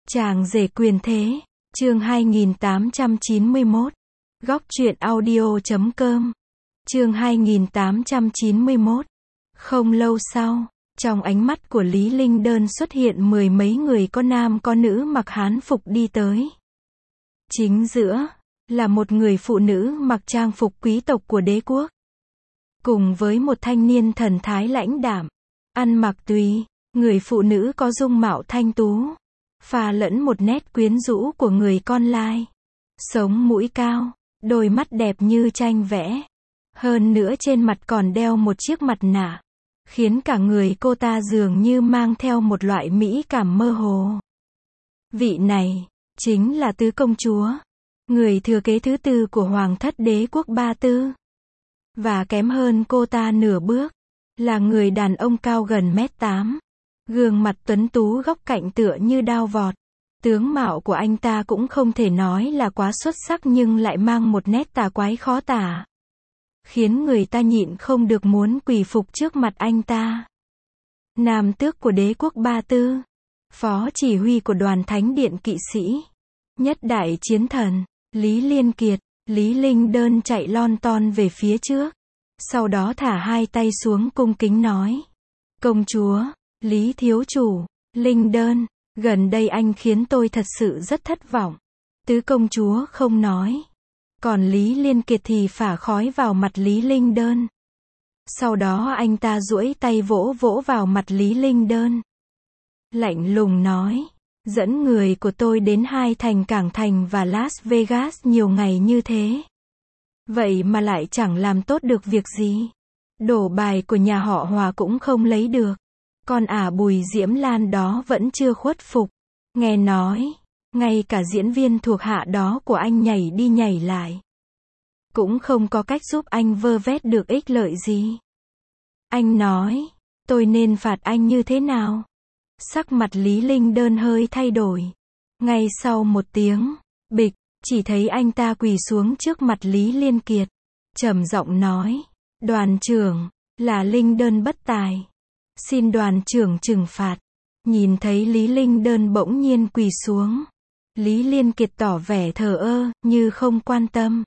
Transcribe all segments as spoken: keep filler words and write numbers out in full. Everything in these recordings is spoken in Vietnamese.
Chàng rể quyền thế, chương hai nghìn tám trăm chín mươi mốt. Góc truyện audio chấm com. Chương hai nghìn tám trăm chín mươi mốt. Không lâu sau, trong ánh mắt của Lý Linh Đơn xuất hiện mười mấy người có nam có nữ mặc hán phục đi tới. Chính giữa, là một người phụ nữ mặc trang phục quý tộc của đế quốc. Cùng với một thanh niên thần thái lãnh đạm, ăn mặc tùy, người phụ nữ có dung mạo thanh tú, pha lẫn một nét quyến rũ của người con lai. Sống mũi cao, đôi mắt đẹp như tranh vẽ. Hơn nữa trên mặt còn đeo một chiếc mặt nạ, khiến cả người cô ta dường như mang theo một loại mỹ cảm mơ hồ. Vị này, chính là tứ công chúa, người thừa kế thứ tư của hoàng thất đế quốc Ba Tư. Và kém hơn cô ta nửa bước, là người đàn ông cao gần mét tám. Gương mặt tuấn tú góc cạnh tựa như đao vọt. Tướng mạo của anh ta cũng không thể nói là quá xuất sắc nhưng lại mang một nét tà quái khó tả, khiến người ta nhịn không được muốn quỳ phục trước mặt anh ta. Nam tước của đế quốc Ba Tư, phó chỉ huy của đoàn thánh điện kỵ sĩ, nhất đại chiến thần, Lý Liên Kiệt. Lý Linh Đơn chạy lon ton về phía trước, sau đó thả hai tay xuống cung kính nói: Công chúa, Lý thiếu chủ, Linh Đơn, gần đây anh khiến tôi thật sự rất thất vọng. Tứ công chúa không nói. Còn Lý Liên Kiệt thì phả khói vào mặt Lý Linh Đơn. Sau đó anh ta duỗi tay vỗ vỗ vào mặt Lý Linh Đơn. Lạnh lùng nói: Dẫn người của tôi đến hai thành cảng thành và Las Vegas nhiều ngày như thế, vậy mà lại chẳng làm tốt được việc gì. Đổ bài của nhà họ Hòa cũng không lấy được. Con ả Bùi Diễm Lan đó vẫn chưa khuất phục. Nghe nói, ngay cả diễn viên thuộc hạ đó của anh nhảy đi nhảy lại, cũng không có cách giúp anh vơ vét được ích lợi gì. Anh nói, tôi nên phạt anh như thế nào? Sắc mặt Lý Linh Đơn hơi thay đổi. Ngay sau một tiếng, bịch, chỉ thấy anh ta quỳ xuống trước mặt Lý Liên Kiệt, trầm giọng nói: Đoàn trưởng, là Linh Đơn bất tài, xin đoàn trưởng trừng phạt. Nhìn thấy Lý Linh Đơn bỗng nhiên quỳ xuống, Lý Liên Kiệt tỏ vẻ thờ ơ, như không quan tâm.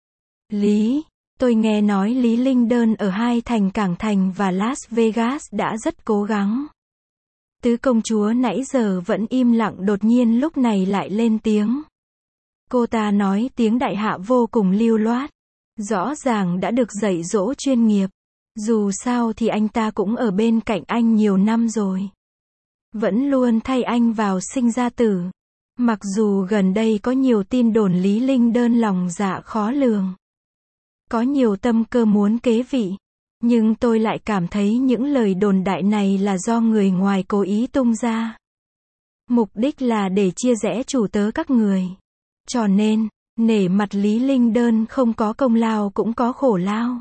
Lý, tôi nghe nói Lý Linh Đơn ở hai thành cảng thành và Las Vegas đã rất cố gắng. Tứ công chúa nãy giờ vẫn im lặng, đột nhiên lúc này lại lên tiếng. Cô ta nói tiếng đại hạ vô cùng lưu loát, rõ ràng đã được dạy dỗ chuyên nghiệp. Dù sao thì anh ta cũng ở bên cạnh anh nhiều năm rồi, vẫn luôn thay anh vào sinh ra tử. Mặc dù gần đây có nhiều tin đồn Lý Linh Đơn lòng dạ khó lường, có nhiều tâm cơ muốn kế vị, nhưng tôi lại cảm thấy những lời đồn đại này là do người ngoài cố ý tung ra. Mục đích là để chia rẽ chủ tớ các người. Cho nên, nể mặt Lý Linh Đơn không có công lao cũng có khổ lao.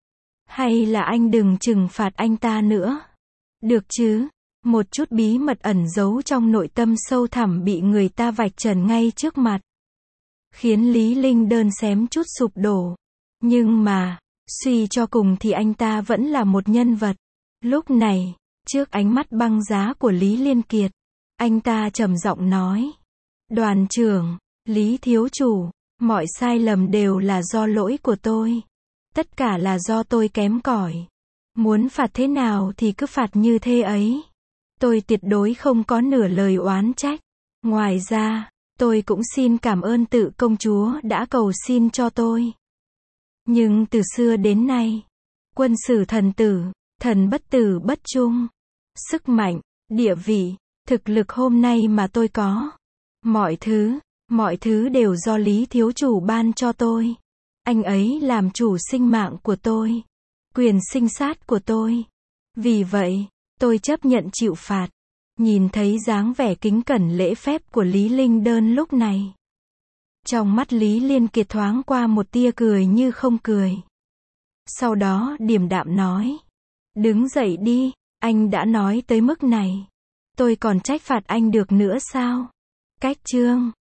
Hay là anh đừng trừng phạt anh ta nữa, được chứ? Một chút bí mật ẩn giấu trong nội tâm sâu thẳm bị người ta vạch trần ngay trước mặt, khiến Lý Linh Đơn xém chút sụp đổ. Nhưng mà, suy cho cùng thì anh ta vẫn là một nhân vật. Lúc này, trước ánh mắt băng giá của Lý Liên Kiệt, anh ta trầm giọng nói: Đoàn trưởng, Lý thiếu chủ, mọi sai lầm đều là do lỗi của tôi. Tất cả là do tôi kém cỏi. Muốn phạt thế nào thì cứ phạt như thế ấy. Tôi tuyệt đối không có nửa lời oán trách. Ngoài ra, tôi cũng xin cảm ơn Tự công chúa đã cầu xin cho tôi. Nhưng từ xưa đến nay, quân sử thần tử, thần bất tử bất trung. Sức mạnh, địa vị, thực lực hôm nay mà tôi có, mọi thứ, mọi thứ đều do Lý thiếu chủ ban cho tôi. Anh ấy làm chủ sinh mạng của tôi, quyền sinh sát của tôi. Vì vậy, tôi chấp nhận chịu phạt. Nhìn thấy dáng vẻ kính cẩn lễ phép của Lý Linh Đơn lúc này, trong mắt Lý Liên Kiệt thoáng qua một tia cười như không cười. Sau đó điềm đạm nói: Đứng dậy đi, anh đã nói tới mức này, tôi còn trách phạt anh được nữa sao? Cách chương